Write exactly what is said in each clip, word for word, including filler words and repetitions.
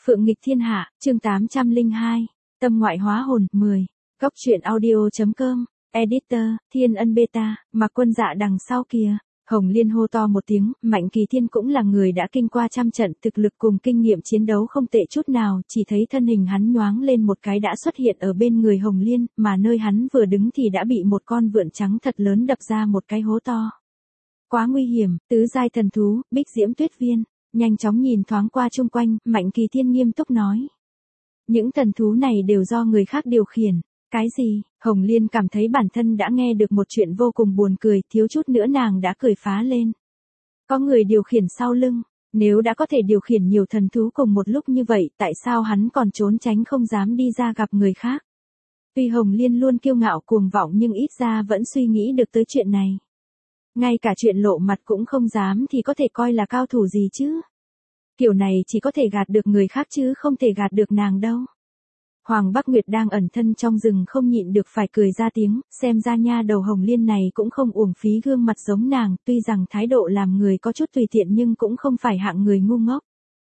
Phượng nghịch thiên hạ, chương tám trăm lẻ hai, tâm ngoại hóa hồn, mười, góc truyện audio.com, editor, Thiên Ân Beta, Mạc Quân Dạ đằng sau kìa. Hồng Liên hô to một tiếng, Mạnh Kỳ Thiên cũng là người đã kinh qua trăm trận, thực lực cùng kinh nghiệm chiến đấu không tệ chút nào, chỉ thấy thân hình hắn nhoáng lên một cái đã xuất hiện ở bên người Hồng Liên, mà nơi hắn vừa đứng thì đã bị một con vượn trắng thật lớn đập ra một cái hố to. Quá nguy hiểm, tứ giai thần thú, Bích Diễm Tuyết Viên, nhanh chóng nhìn thoáng qua chung quanh, Mạnh Kỳ Thiên nghiêm túc nói. Những thần thú này đều do người khác điều khiển. Cái gì? Hồng Liên cảm thấy bản thân đã nghe được một chuyện vô cùng buồn cười, thiếu chút nữa nàng đã cười phá lên. Có người điều khiển sau lưng, nếu đã có thể điều khiển nhiều thần thú cùng một lúc như vậy, tại sao hắn còn trốn tránh không dám đi ra gặp người khác? Tuy Hồng Liên luôn kiêu ngạo cuồng vọng nhưng ít ra vẫn suy nghĩ được tới chuyện này. Ngay cả chuyện lộ mặt cũng không dám thì có thể coi là cao thủ gì chứ? Kiểu này chỉ có thể gạt được người khác chứ không thể gạt được nàng đâu. Hoàng Bắc Nguyệt đang ẩn thân trong rừng không nhịn được phải cười ra tiếng, xem ra nha đầu Hồng Liên này cũng không uổng phí gương mặt giống nàng, tuy rằng thái độ làm người có chút tùy tiện nhưng cũng không phải hạng người ngu ngốc.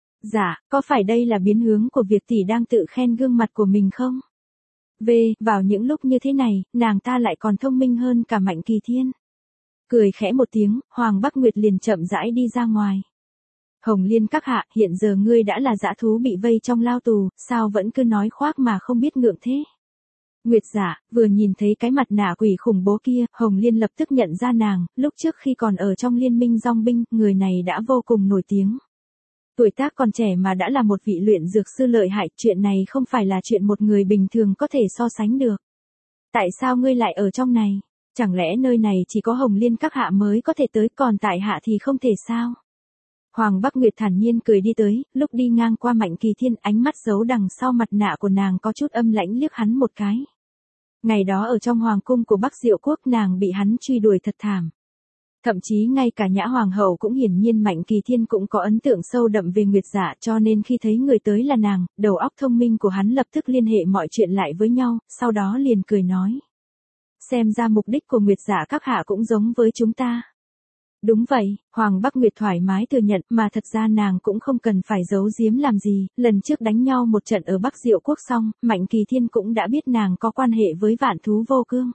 Dạ, có phải đây là biến hướng của việc tỷ đang tự khen gương mặt của mình không? V, vào những lúc như thế này, nàng ta lại còn thông minh hơn cả Mạnh Kỳ Thiên. Cười khẽ một tiếng, Hoàng Bắc Nguyệt liền chậm rãi đi ra ngoài. Hồng Liên các hạ, hiện giờ ngươi đã là dã thú bị vây trong lao tù, sao vẫn cứ nói khoác mà không biết ngượng thế? Nguyệt Dạ, vừa nhìn thấy cái mặt nạ quỷ khủng bố kia, Hồng Liên lập tức nhận ra nàng, lúc trước khi còn ở trong liên minh dong binh, người này đã vô cùng nổi tiếng. Tuổi tác còn trẻ mà đã là một vị luyện dược sư lợi hại, chuyện này không phải là chuyện một người bình thường có thể so sánh được. Tại sao ngươi lại ở trong này? Chẳng lẽ nơi này chỉ có Hồng Liên các hạ mới có thể tới, còn tại hạ thì không thể sao? Hoàng Bắc Nguyệt thản nhiên cười đi tới, lúc đi ngang qua Mạnh Kỳ Thiên, ánh mắt giấu đằng sau mặt nạ của nàng có chút âm lãnh liếc hắn một cái. Ngày đó ở trong hoàng cung của Bắc Diệu Quốc nàng bị hắn truy đuổi thật thảm. Thậm chí ngay cả Nhã Hoàng hậu cũng hiển nhiên Mạnh Kỳ Thiên cũng có ấn tượng sâu đậm về Nguyệt Dạ, cho nên khi thấy người tới là nàng, đầu óc thông minh của hắn lập tức liên hệ mọi chuyện lại với nhau, sau đó liền cười nói. Xem ra mục đích của Nguyệt Dạ các hạ cũng giống với chúng ta. Đúng vậy, Hoàng Bắc Nguyệt thoải mái thừa nhận, mà thật ra nàng cũng không cần phải giấu giếm làm gì, lần trước đánh nhau một trận ở Bắc Diệu Quốc xong, Mạnh Kỳ Thiên cũng đã biết nàng có quan hệ với Vạn Thú Vô Cương.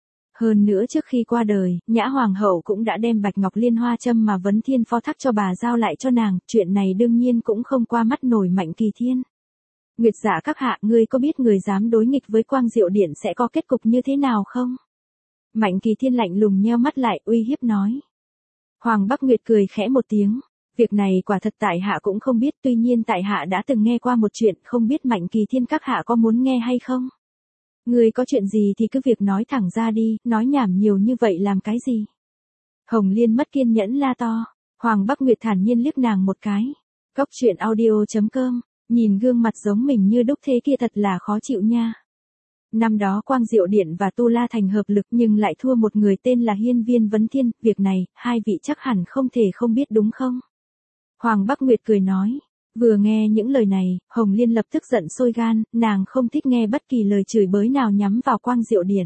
Hơn nữa trước khi qua đời, Nhã Hoàng hậu cũng đã đem Bạch Ngọc Liên Hoa Châm mà Vấn Thiên phó thác cho bà giao lại cho nàng, chuyện này đương nhiên cũng không qua mắt nổi Mạnh Kỳ Thiên. Nguyệt Dạ các hạ, ngươi có biết người dám đối nghịch với Quang Diệu Điện sẽ có kết cục như thế nào không? Mạnh Kỳ Thiên lạnh lùng nheo mắt lại, uy hiếp nói. Hoàng Bắc Nguyệt cười khẽ một tiếng, việc này quả thật tại hạ cũng không biết, tuy nhiên tại hạ đã từng nghe qua một chuyện, không biết Mạnh Kỳ Thiên các hạ có muốn nghe hay không? Người có chuyện gì thì cứ việc nói thẳng ra đi, nói nhảm nhiều như vậy làm cái gì? Hồng Liên mất kiên nhẫn la to, Hoàng Bắc Nguyệt thản nhiên liếc nàng một cái. Góc truyện audio.com, nhìn gương mặt giống mình như đúc thế kia thật là khó chịu nha. Năm đó Quang Diệu Điện và Tu La Thành hợp lực nhưng lại thua một người tên là Hiên Viên Vấn Thiên, việc này, hai vị chắc hẳn không thể không biết đúng không? Hoàng Bắc Nguyệt cười nói, vừa nghe những lời này, Hồng Liên lập tức giận sôi gan, nàng không thích nghe bất kỳ lời chửi bới nào nhắm vào Quang Diệu Điện.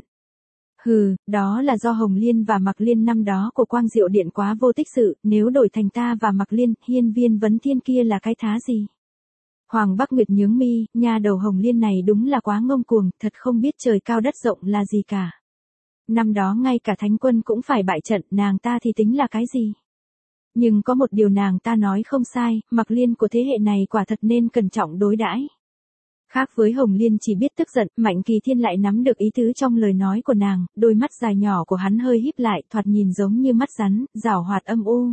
Hừ, đó là do Hồng Liên và Mạc Liên năm đó của Quang Diệu Điện quá vô tích sự, nếu đổi thành ta và Mạc Liên, Hiên Viên Vấn Thiên kia là cái thá gì? Hoàng Bắc Nguyệt nhướng mi, nha đầu Hồng Liên này đúng là quá ngông cuồng, thật không biết trời cao đất rộng là gì cả. Năm đó ngay cả thánh quân cũng phải bại trận, nàng ta thì tính là cái gì? Nhưng có một điều nàng ta nói không sai, Mạc Liên của thế hệ này quả thật nên cẩn trọng đối đãi. Khác với Hồng Liên chỉ biết tức giận, Mạnh Kỳ Thiên lại nắm được ý tứ trong lời nói của nàng, đôi mắt dài nhỏ của hắn hơi híp lại, thoạt nhìn giống như mắt rắn, giảo hoạt âm u.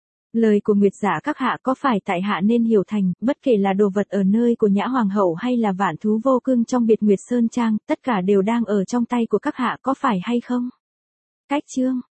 Lời của Nguyệt Dạ các hạ có phải tại hạ nên hiểu thành, bất kể là đồ vật ở nơi của Nhã Hoàng hậu hay là Vạn Thú Vô Cương trong Biệt Nguyệt Sơn Trang, tất cả đều đang ở trong tay của các hạ có phải hay không? Cách chương